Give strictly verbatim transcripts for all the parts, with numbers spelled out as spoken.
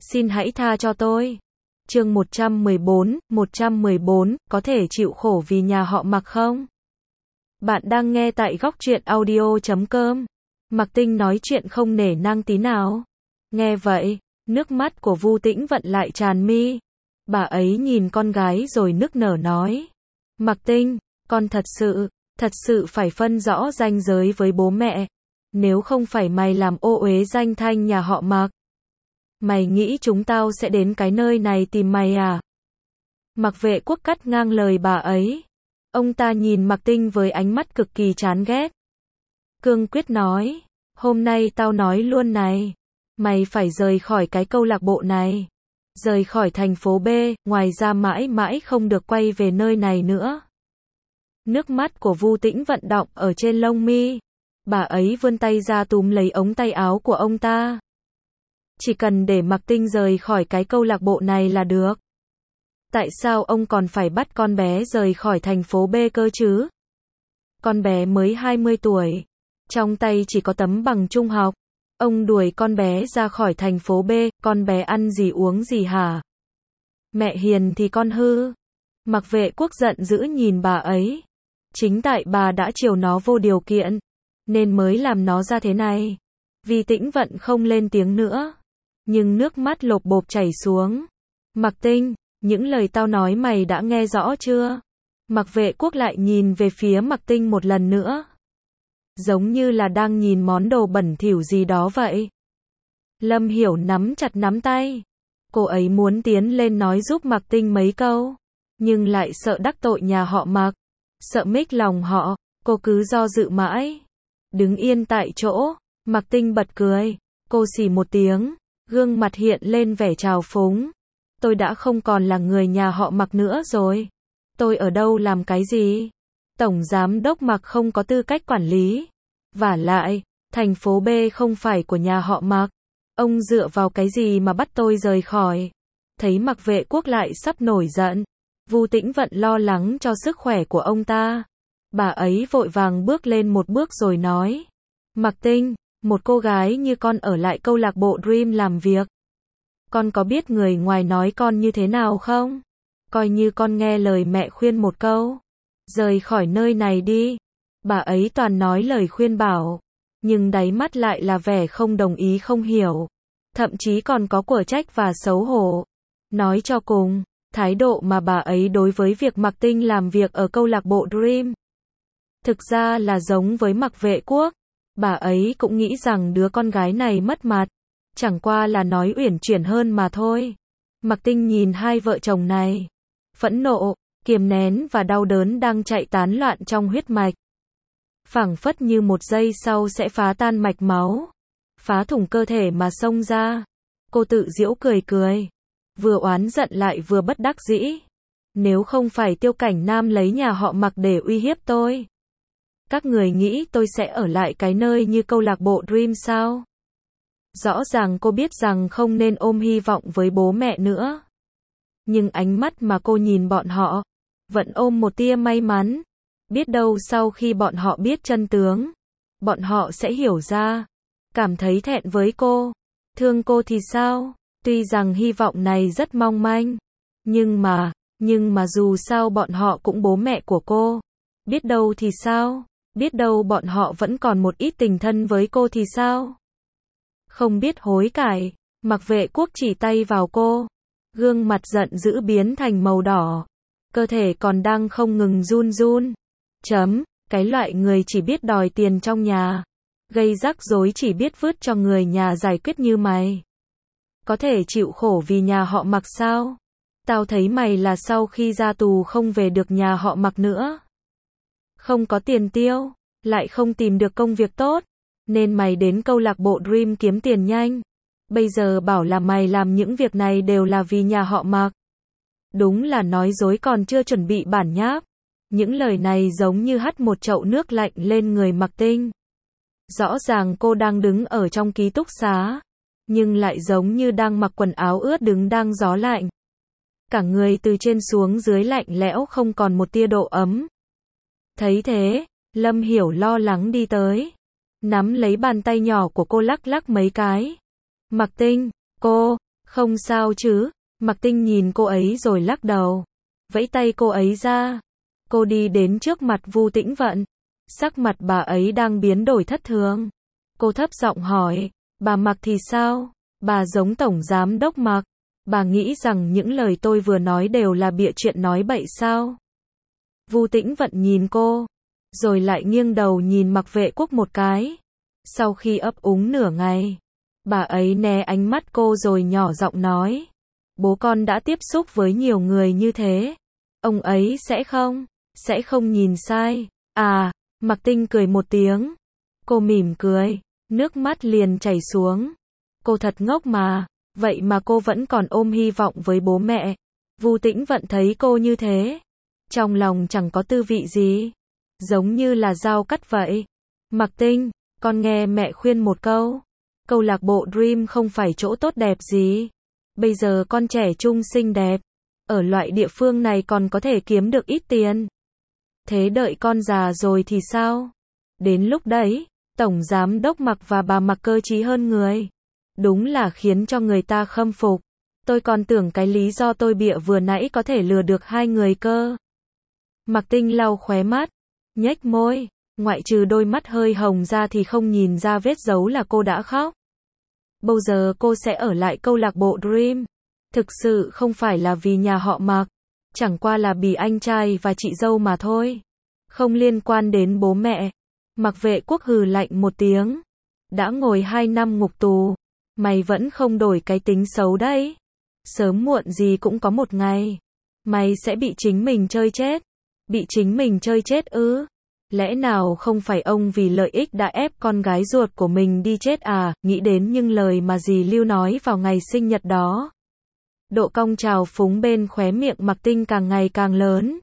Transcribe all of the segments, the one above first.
xin hãy tha cho tôi. Chương một trăm mười bốn, một trăm mười bốn, có thể chịu khổ vì nhà họ Mạc không? Bạn đang nghe tại góc truyện audio chấm com. Mạc Tinh nói chuyện không nể nang tí nào. Nghe vậy, nước mắt của Vu Tĩnh Vận lại tràn mi. Bà ấy nhìn con gái rồi nức nở nói. Mạc Tinh, con thật sự, thật sự phải phân rõ ranh giới với bố mẹ. Nếu không phải mày làm ô uế danh thanh nhà họ Mạc. Mày nghĩ chúng tao sẽ đến cái nơi này tìm mày à? Mạc Vệ Quốc cắt ngang lời bà ấy. Ông ta nhìn Mạc Tinh với ánh mắt cực kỳ chán ghét. Cương quyết nói, hôm nay tao nói luôn này, mày phải rời khỏi cái câu lạc bộ này. Rời khỏi thành phố B, ngoài ra mãi mãi không được quay về nơi này nữa. Nước mắt của Vu Tĩnh vận động ở trên lông mi. Bà ấy vươn tay ra túm lấy ống tay áo của ông ta. Chỉ cần để Mạc Tinh rời khỏi cái câu lạc bộ này là được. Tại sao ông còn phải bắt con bé rời khỏi thành phố B cơ chứ? Con bé mới hai mươi tuổi. Trong tay chỉ có tấm bằng trung học. Ông đuổi con bé ra khỏi thành phố B, con bé ăn gì uống gì hả? Mẹ hiền thì con hư. Mạc Vệ Quốc giận dữ nhìn bà ấy. Chính tại bà đã chiều nó vô điều kiện, nên mới làm nó ra thế này. Vì Tĩnh Vận không lên tiếng nữa. Nhưng nước mắt lộp bộp chảy xuống. Mạc Tinh, những lời tao nói mày đã nghe rõ chưa? Mạc Vệ Quốc lại nhìn về phía Mạc Tinh một lần nữa. Giống như là đang nhìn món đồ bẩn thỉu gì đó vậy. Lâm Hiểu nắm chặt nắm tay. Cô ấy muốn tiến lên nói giúp Mạc Tinh mấy câu. Nhưng lại sợ đắc tội nhà họ Mạc. Sợ mích lòng họ. Cô cứ do dự mãi. Đứng yên tại chỗ. Mạc Tinh bật cười. Cô xì một tiếng. Gương mặt hiện lên vẻ trào phúng. Tôi đã không còn là người nhà họ Mạc nữa rồi. Tôi ở đâu làm cái gì? Tổng giám đốc Mạc không có tư cách quản lý. Vả lại, thành phố B không phải của nhà họ Mạc. Ông dựa vào cái gì mà bắt tôi rời khỏi? Thấy Mạc Vệ Quốc lại sắp nổi giận. Vu Tĩnh Vận lo lắng cho sức khỏe của ông ta. Bà ấy vội vàng bước lên một bước rồi nói. Mạc Tinh, một cô gái như con ở lại câu lạc bộ Dream làm việc. Con có biết người ngoài nói con như thế nào không? Coi như con nghe lời mẹ khuyên một câu. Rời khỏi nơi này đi. Bà ấy toàn nói lời khuyên bảo. Nhưng đáy mắt lại là vẻ không đồng ý không hiểu. Thậm chí còn có của trách và xấu hổ. Nói cho cùng, thái độ mà bà ấy đối với việc Mạc Tinh làm việc ở câu lạc bộ Dream. Thực ra là giống với Mạc Vệ Quốc. Bà ấy cũng nghĩ rằng đứa con gái này mất mặt. Chẳng qua là nói uyển chuyển hơn mà thôi. Mạc Tinh nhìn hai vợ chồng này. Phẫn nộ, kiềm nén và đau đớn đang chạy tán loạn trong huyết mạch. Phảng phất như một giây sau sẽ phá tan mạch máu. Phá thủng cơ thể mà xông ra. Cô tự giễu cười cười. Vừa oán giận lại vừa bất đắc dĩ. Nếu không phải Tiêu Cảnh Nam lấy nhà họ Mạc để uy hiếp tôi. Các người nghĩ tôi sẽ ở lại cái nơi như câu lạc bộ Dream sao? Rõ ràng cô biết rằng không nên ôm hy vọng với bố mẹ nữa. Nhưng ánh mắt mà cô nhìn bọn họ, vẫn ôm một tia may mắn. Biết đâu sau khi bọn họ biết chân tướng, bọn họ sẽ hiểu ra. Cảm thấy thẹn với cô. Thương cô thì sao? Tuy rằng hy vọng này rất mong manh. Nhưng mà, nhưng mà dù sao bọn họ cũng bố mẹ của cô. Biết đâu thì sao? Biết đâu bọn họ vẫn còn một ít tình thân với cô thì sao? Không biết hối cải, Mạc Vệ Quốc chỉ tay vào cô. Gương mặt giận dữ biến thành màu đỏ. Cơ thể còn đang không ngừng run run. Chấm, cái loại người chỉ biết đòi tiền trong nhà. Gây rắc rối chỉ biết vứt cho người nhà giải quyết như mày. Có thể chịu khổ vì nhà họ Mạc sao? Tao thấy mày là sau khi ra tù không về được nhà họ Mạc nữa. Không có tiền tiêu, lại không tìm được công việc tốt. Nên mày đến câu lạc bộ Dream kiếm tiền nhanh. Bây giờ bảo là mày làm những việc này đều là vì nhà họ Mạc. Đúng là nói dối còn chưa chuẩn bị bản nháp. Những lời này giống như hắt một chậu nước lạnh lên người Mạc Tinh. Rõ ràng cô đang đứng ở trong ký túc xá. Nhưng lại giống như đang mặc quần áo ướt đứng đang gió lạnh. Cả người từ trên xuống dưới lạnh lẽo không còn một tia độ ấm. Thấy thế, Lâm Hiểu lo lắng đi tới. Nắm lấy bàn tay nhỏ của cô lắc lắc mấy cái. Mạc Tinh, cô, Không sao chứ, Mạc Tinh nhìn cô ấy rồi lắc đầu. Vẫy tay cô ấy ra. Cô đi đến trước mặt Vu Tĩnh Vận. Sắc mặt bà ấy đang biến đổi thất thường. Cô thấp giọng hỏi, bà Mạc thì sao? Bà giống tổng giám đốc Mạc. Bà nghĩ rằng những lời tôi vừa nói đều là bịa chuyện nói bậy sao? Vu Tĩnh Vận nhìn cô, rồi lại nghiêng đầu nhìn Mạc Vệ Quốc một cái. Sau khi ấp úng nửa ngày, bà ấy né ánh mắt cô rồi nhỏ giọng nói, bố con đã tiếp xúc với nhiều người như thế. Ông ấy sẽ không, sẽ không nhìn sai. À, Mạc Tinh cười một tiếng. Cô mỉm cười, nước mắt liền chảy xuống. Cô thật ngốc mà, vậy mà cô vẫn còn ôm hy vọng với bố mẹ. Vu Tĩnh Vận thấy cô như thế, trong lòng chẳng có tư vị gì, giống như là dao cắt vậy. Mạc Tinh, con nghe mẹ khuyên một câu. Câu lạc bộ Dream không phải chỗ tốt đẹp gì. Bây giờ con trẻ trung xinh đẹp, ở loại địa phương này còn có thể kiếm được ít tiền. Thế đợi con già rồi thì sao? Đến lúc đấy, tổng giám đốc Mạc và bà Mạc cơ trí hơn người. Đúng là khiến cho người ta khâm phục. Tôi còn tưởng cái lý do tôi bịa vừa nãy có thể lừa được hai người cơ. Mạc Tinh lau khóe mắt, nhếch môi, ngoại trừ đôi mắt hơi hồng ra thì không nhìn ra vết dấu là cô đã khóc. Bao giờ cô sẽ ở lại câu lạc bộ Dream? Thực sự không phải là vì nhà họ Mạc, chẳng qua là vì anh trai và chị dâu mà thôi. Không liên quan đến bố mẹ. Mạc Vệ Quốc hừ lạnh một tiếng. Đã ngồi hai năm ngục tù, mày vẫn không đổi cái tính xấu đấy. Sớm muộn gì cũng có một ngày, mày sẽ bị chính mình chơi chết. Bị chính mình chơi chết ư? Lẽ nào không phải ông vì lợi ích đã ép con gái ruột của mình đi chết à? Nghĩ đến những lời mà dì Lưu nói vào ngày sinh nhật đó. Độ cong trào phúng bên khóe miệng Mạc Tinh càng ngày càng lớn.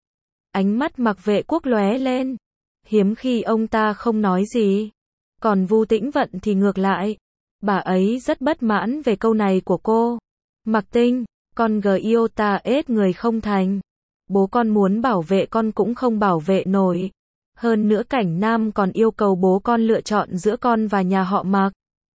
Ánh mắt Mạc Vệ Quốc lóe lên. Hiếm khi ông ta không nói gì. Còn Vu Tĩnh Vận thì ngược lại. Bà ấy rất bất mãn về câu này của cô. Mạc Tinh, con gờ yêu ta ết người không thành. Bố con muốn bảo vệ con cũng không bảo vệ nổi. Hơn nữa Cảnh Nam còn yêu cầu bố con lựa chọn giữa con và nhà họ Mạc.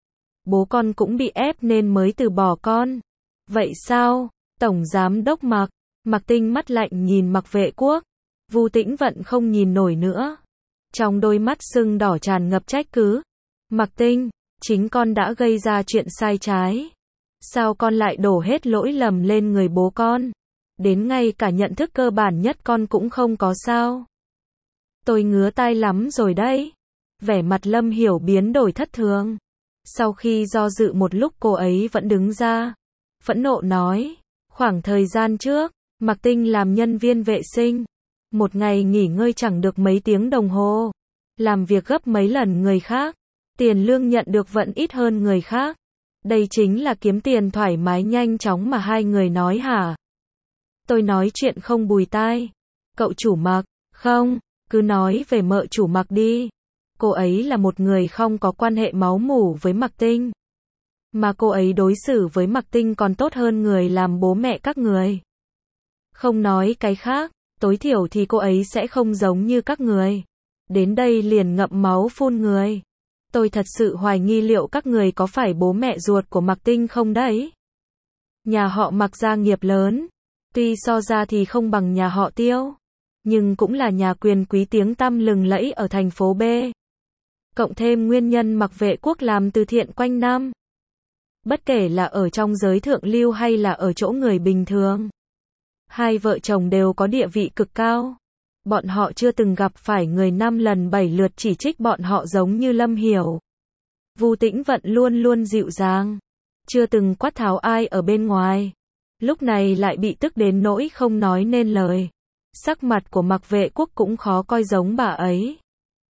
Bố con cũng bị ép nên mới từ bỏ con. Vậy sao? Tổng giám đốc Mạc. Mạc Tinh mắt lạnh nhìn Mạc Vệ Quốc. Vu Tĩnh Vận không nhìn nổi nữa. Trong đôi mắt sưng đỏ tràn ngập trách cứ. Mạc Tinh, chính con đã gây ra chuyện sai trái. Sao con lại đổ hết lỗi lầm lên người bố con? Đến ngay cả nhận thức cơ bản nhất con cũng không có sao? Tôi ngứa tai lắm rồi đấy. Vẻ mặt Lâm Hiểu biến đổi thất thường. Sau khi do dự một lúc cô ấy vẫn đứng ra. Phẫn nộ nói. Khoảng thời gian trước, Mạc Tinh làm nhân viên vệ sinh. Một ngày nghỉ ngơi chẳng được mấy tiếng đồng hồ. Làm việc gấp mấy lần người khác. Tiền lương nhận được vẫn ít hơn người khác. Đây chính là kiếm tiền thoải mái nhanh chóng mà hai người nói hả? Tôi nói chuyện không bùi tai. Cậu chủ Mạc, không, cứ nói về mợ chủ Mạc đi. Cô ấy là một người không có quan hệ máu mủ với Mạc Tinh. Mà cô ấy đối xử với Mạc Tinh còn tốt hơn người làm bố mẹ các người. Không nói cái khác, tối thiểu thì cô ấy sẽ không giống như các người. Đến đây liền ngậm máu phun người. Tôi thật sự hoài nghi liệu các người có phải bố mẹ ruột của Mạc Tinh không đấy? Nhà họ Mạc gia nghiệp lớn. Tuy so ra thì không bằng nhà họ Tiêu. Nhưng cũng là nhà quyền quý tiếng tăm lừng lẫy ở thành phố B. Cộng thêm nguyên nhân Mạc Vệ Quốc làm từ thiện quanh năm. Bất kể là ở trong giới thượng lưu hay là ở chỗ người bình thường. Hai vợ chồng đều có địa vị cực cao. Bọn họ chưa từng gặp phải người năm lần bảy lượt chỉ trích bọn họ giống như Lâm Hiểu. Vu Tĩnh Vận luôn luôn dịu dàng. Chưa từng quát tháo ai ở bên ngoài. Lúc này lại bị tức đến nỗi không nói nên lời. Sắc mặt của Mạc Vệ Quốc cũng khó coi giống bà ấy.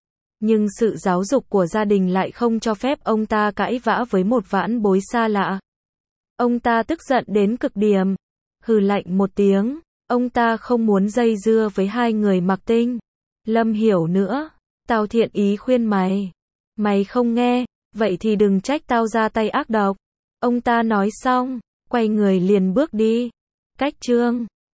Nhưng sự giáo dục của gia đình lại không cho phép ông ta cãi vã với một vãn bối xa lạ. Ông ta tức giận đến cực điểm. Hừ lạnh một tiếng. Ông ta không muốn dây dưa với hai người Mạc Tinh. Lâm Hiểu nữa. Tao thiện ý khuyên mày. Mày không nghe, vậy thì đừng trách tao ra tay ác độc. Ông ta nói xong, quay người liền bước đi. Cách chương